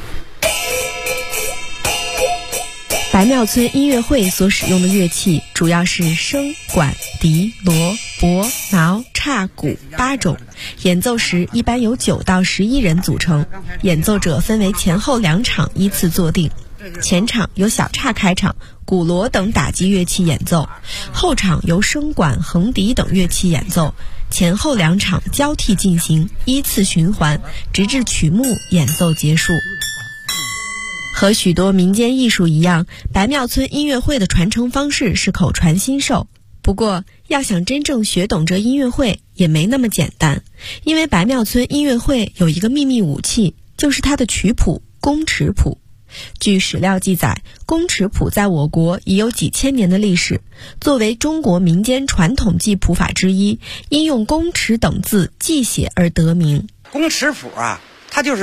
白庙村音乐会所使用的乐器主要是笙、管、笛、锣、钹、挠、叉、鼓8种，演奏时一般由9到11人组成，演奏者分为前后2场依次坐定，前场由小叉开场，鼓锣等打击乐器演奏，后场由笙管、横笛等乐器演奏，前后2场交替进行，依次循环，直至曲目演奏结束。和许多民间艺术一样，白庙村音乐会的传承方式是口传心授。不过，要想真正学懂这音乐会也没那么简单，因为白庙村音乐会有一个秘密武器，就是它的曲谱宫尺谱。据史料记载，宫尺谱在我国已有几千年的历史，作为中国民间传统记谱法之一，因用宫尺等字记写而得名。 宫尺谱啊，它就是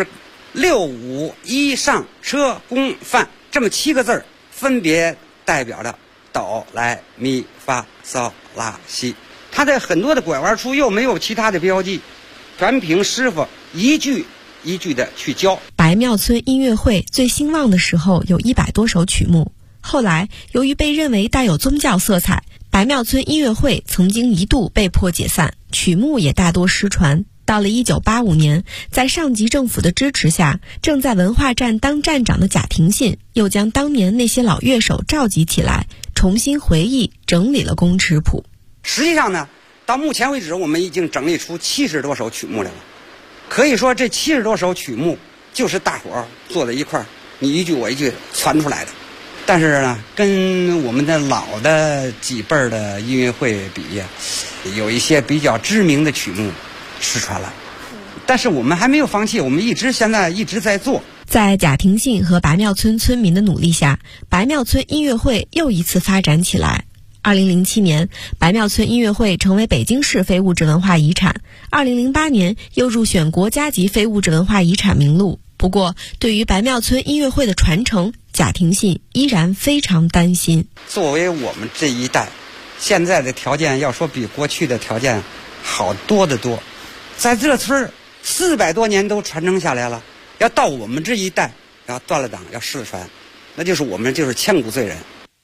6、5、1上车宫范这么7个字儿，分别代表着哆来咪发嗦拉西。它在很多的拐弯处又没有其他的标记，全凭师傅一句一句的去教。 白庙村音乐会最兴旺的时候有100多首曲目，后来由于被认为带有宗教色彩，白庙村音乐会曾经一度被迫解散，曲目也大多失传。到了1985年，在上级政府的支持下，正在文化站当站长的贾廷信又将当年那些老乐手召集起来，重新回忆整理了宫尺谱。 实际上呢，到目前为止我们已经整理出70多首曲目来了。可以说这70多首曲目就是大伙儿坐在一块儿，你一句我一句传出来的。但是呢，跟我们的老的几辈儿的音乐会比，有一些比较知名的曲目失传了，但是我们还没有放弃，我们现在一直在做。 在贾廷信和白庙村村民的努力下，白庙村音乐会又一次发展起来。2007年，白庙村音乐会成为北京市非物质文化遗产，2008年又入选国家级非物质文化遗产名录。不过，对于白庙村音乐会的传承，贾廷信依然非常担心。 作为我们这一代，现在的条件要说比过去的条件好多得多。在这村400多年都传承下来了，要到我们这一代要断了档，要失传，那就是我们就是千古罪人。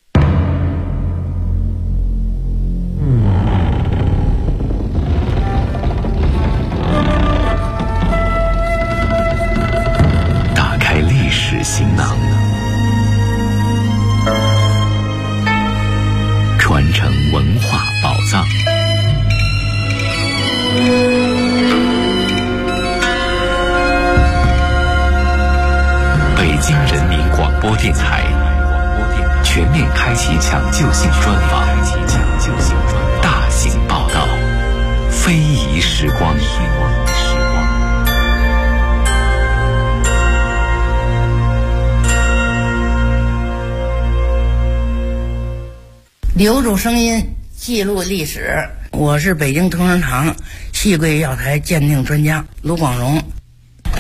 打开历史行囊，传承文化宝藏。北京人民广播电台全面开启抢救性专访，大型报道，非遗时光。 留住声音，记录历史。我是北京同仁堂气柜药材鉴定专家卢广荣。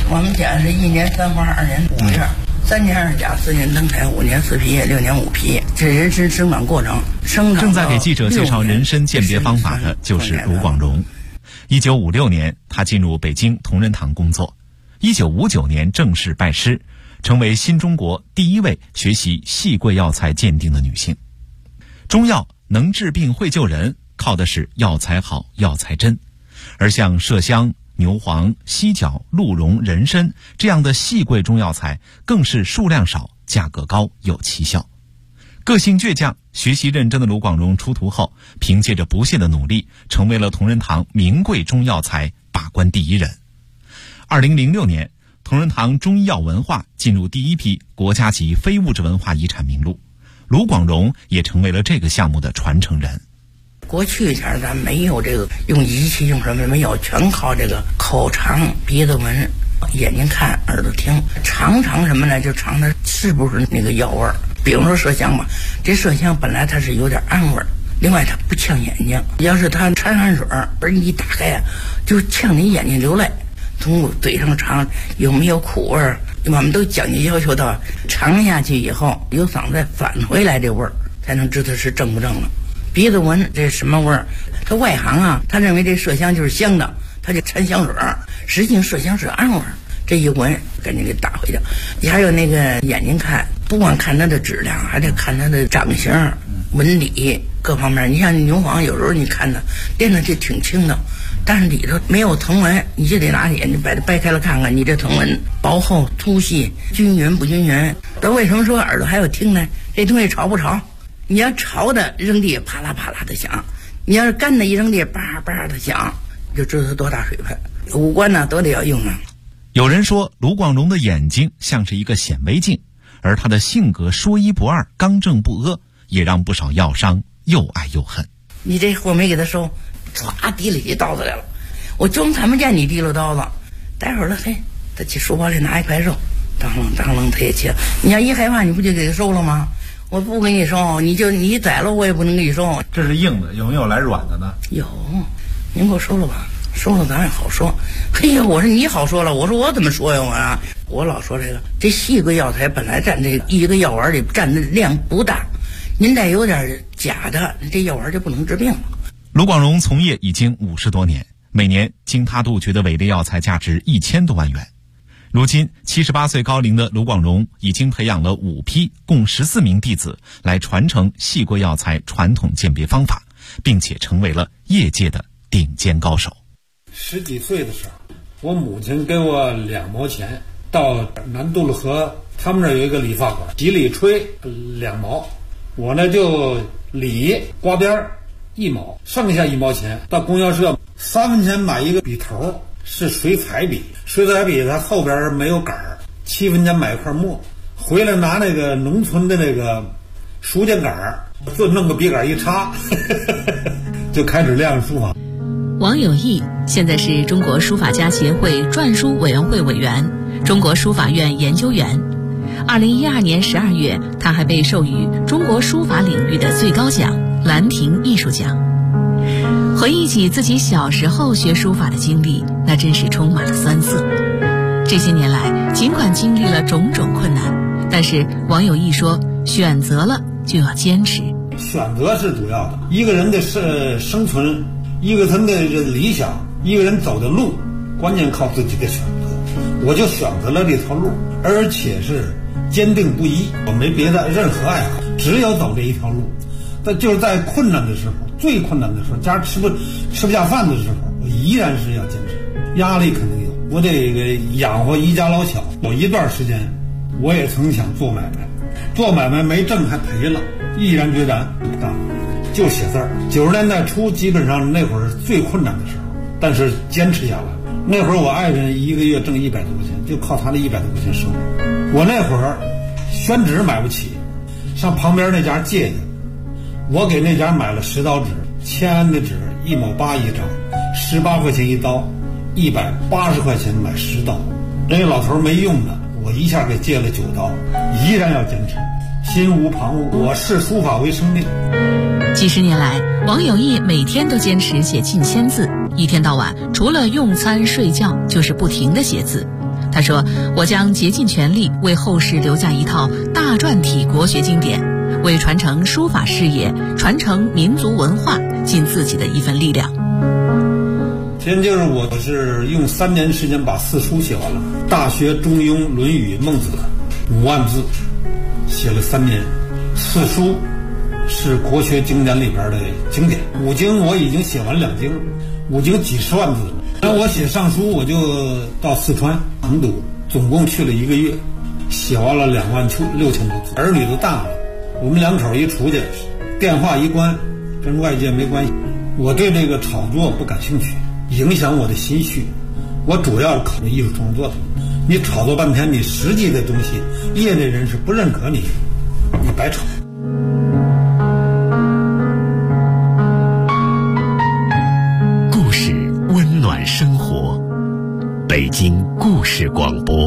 我们家是1年3花2年5月，3年2甲4年登台5年4批6年5批，这人参生长过程。 正在给记者介绍人参鉴别方法的就是卢广荣。1956年，他进入北京同仁堂工作。1959年正式拜师，成为新中国第一位学习细桂药材鉴定的女性。中药能治病会救人，靠的是药材好药材真，而像麝香、牛黄、犀角、鹿茸、人参这样的细桂中药材更是数量少、价格高、有奇效。个性倔强、学习认真的卢广荣出徒后，凭借着不懈的努力，成为了同仁堂名贵中药材把关第一人。2006年，同仁堂中医药文化进入第一批国家级非物质文化遗产名录，卢广荣也成为了这个项目的传承人。 过去前咱没有这个用仪器用什么没有，全靠这个口尝、鼻子闻、眼睛看、耳朵听，尝什么呢？就尝它是不是那个药味儿。比如说麝香吧，这麝香本来它是有点暗味儿，另外它不呛眼睛，要是它掺汗水而一打开就呛你眼睛流泪。从嘴上尝有没有苦味儿，我们都讲究要求到尝下去以后有嗓子再返回来这味儿，才能知道是正不正了。鼻子闻这什么味儿，他外行啊，他认为这麝香就是香的，他就掺香水，实际上麝香是暗味儿，这一闻赶紧给打回去。还有那个眼睛看，不光看它的质量，还得看它的长形、纹理各方面。你像牛黄，有时候你看它练的就挺轻的，但是里头没有藤纹，你就得拿眼睛把它掰开了看看，你这藤纹薄厚、粗细、均匀不均匀。那为什么说耳朵还有听呢？这东西潮不潮？你要潮的扔地啪啦啪啦的响，你要是干的一扔地叭叭的响，就知道它多大水分。五官呢都得要用啊。 有人说卢广荣的眼睛像是一个显微镜，而他的性格说一不二、刚正不阿，也让不少药商又爱又恨。 你这货没给他收，唰提了起刀子来了，我就他们见你提了刀子，待会儿了嘿，他去书包里拿一块肉，当啷他也切。你要一害怕，你不就给他收了吗？我不给你收，你宰了我也不能给你收。 这是硬的，有没有来软的呢？ 有，您给我收了吧，收了咱也好说。嘿呀，我说你好说了，我说我怎么说呀我老说这细桂药材本来占这一个药丸里占的量不大，您再有点假的，这药丸就不能治病了。 卢广荣从业已经50多年，每年经他杜绝的伪劣药材价值1000多万元。如今78岁高龄的卢广荣已经培养了5批共14名弟子来传承细桂药材传统鉴别方法，并且成为了业界的顶尖高手。 10几岁的时候，我母亲给我2毛钱，到南渡了河，他们那儿有一个理发馆，洗理吹2毛，我呢就理刮边1毛，剩下1毛钱到供销社3分钱买一个笔头，是水彩笔，水彩笔它后边没有杆儿，7分钱买一块墨，回来拿那个农村的那个书签杆儿，就弄个笔杆一插就开始练书法。 王有义现在是中国书法家协会篆书委员会委员、中国书法院研究员。2012年12月，他还被授予中国书法领域的最高奖兰亭艺术奖。回忆起自己小时候学书法的经历，那真是充满了酸涩。这些年来，尽管经历了种种困难，但是王有义说，选择了就要坚持。 选择是主要的，一个人的生存，一个人的理想，一个人走的路，关键靠自己的选择。我就选择了这条路，而且是坚定不移，我没别的任何爱好，只有走这一条路。但就是在困难的时候，最困难的时候，家吃不下饭的时候，我依然是要坚持。压力肯定有，我得养活一家老小。有一段时间，我也曾想做买卖，做买卖没挣还赔了，毅然决然不干，就写字儿。90年代初，基本上那会儿最困难的时候，但是坚持下来。那会儿我爱人一个月挣100多块钱，就靠他的100多块钱生活。我那会儿宣纸买不起，上旁边那家借的。我给那家买了10刀纸，签安的纸1毛8一张，18块钱一刀，180块钱买10刀。人家老头没用的，我一下给借了9刀，依然要坚持，心无旁骛。我视书法为生命。 几十年来，王有义每天都坚持写近1000字，一天到晚除了用餐睡觉就是不停地写字。 他说：“我将竭尽全力为后世留下一套大篆体国学经典，为传承书法事业、传承民族文化尽自己的一份力量。” 先就是我是用3年时间把4书写完了，《大学》《中庸》《论语》《孟子》5万字，写了3年。4书是国学经典里边的经典，5经我已经写完2经，5经几十万字。然后我写上书，我就到四川成都，总共去了1个月，写完了26000多字。儿女都大了，我们2口一出去，电话一关，跟外界没关系。我对这个炒作不感兴趣，影响我的心绪。我主要是考虑艺术创作的。你炒作半天，你实际的东西，业内人士不认可你，你白炒。 故事温暖生活，北京故事广播。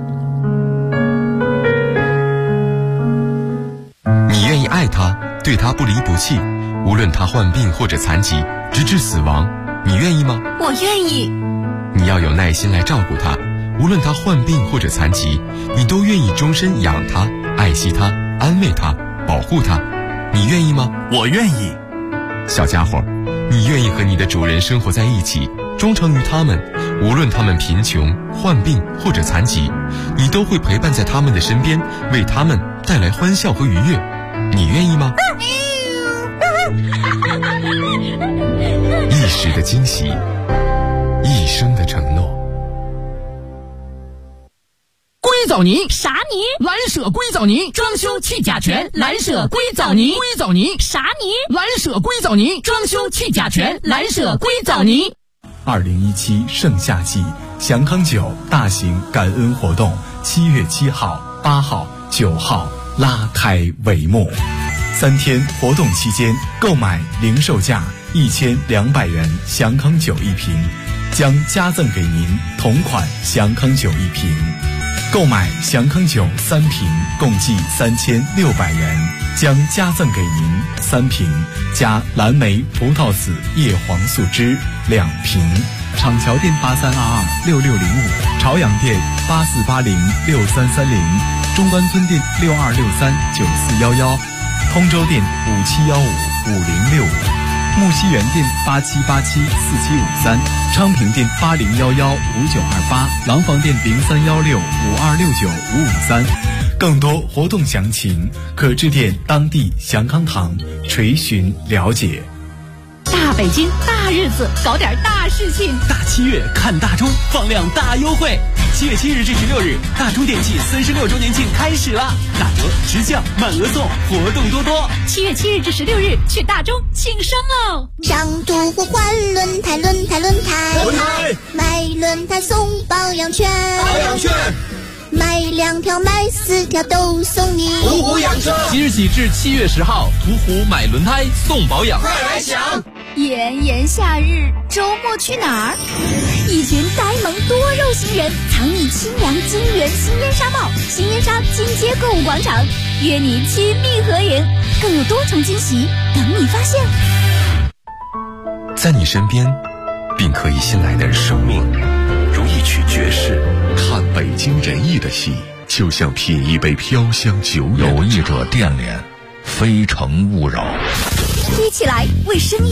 你愿意爱他，对他不离不弃，无论他患病或者残疾，直至死亡，你愿意吗？ 我愿意。 你要有耐心来照顾他，无论他患病或者残疾，你都愿意终身养他、爱惜他、安慰他、保护他，你愿意吗？ 我愿意。 小家伙，你愿意和你的主人生活在一起，忠诚于他们，无论他们贫穷、患病或者残疾，你都会陪伴在他们的身边，为他们带来欢笑和愉悦，你愿意吗？一时的惊喜，一生的承诺。 硅藻泥啥泥？ 蓝舍硅藻泥装修去甲醛，蓝舍硅藻泥啥泥？ 蓝舍硅藻泥装修去甲醛，蓝舍硅藻泥。 2017盛夏季祥康酒大型感恩活动7月7号、8号、9号拉开帷幕。3天活动期间，购买零售价1200元祥康酒1瓶，将加赠给您同款祥康酒1瓶。购买祥康酒3瓶，共计3600元，将加赠给您3瓶加蓝莓葡萄籽叶黄素汁2瓶。厂桥店83226605，朝阳店84806330，中关村店62639411，通州店57155065，木樨园店87874753，昌平店80115928，廊坊店031652695553。更多活动详情可致电当地祥康堂垂询了解。 大北京大日子，搞点大事情。 大7月看大中，放量大优惠。7月7日至16日，大中电器46周年庆开始了，打折、直降、满额送，活动多多。 7月7日至16日，去大中庆生哦！ 上图互换轮胎，买轮胎送保养券，买2条买4条都送你。 途虎养车，即日起至7月10号，途虎买轮胎送保养， 快来抢！ 炎炎夏日，周末去哪儿？一群呆萌多肉型人藏匿清凉金源新烟纱帽、新烟纱金街购物广场，约你亲密合影，更有多重惊喜等你发现。 在你身边，并可以信赖的人，生命如一曲爵士。 看北京人艺的戏，就像品一杯飘香久远。 有意者电联，非诚勿扰。 一起来为声音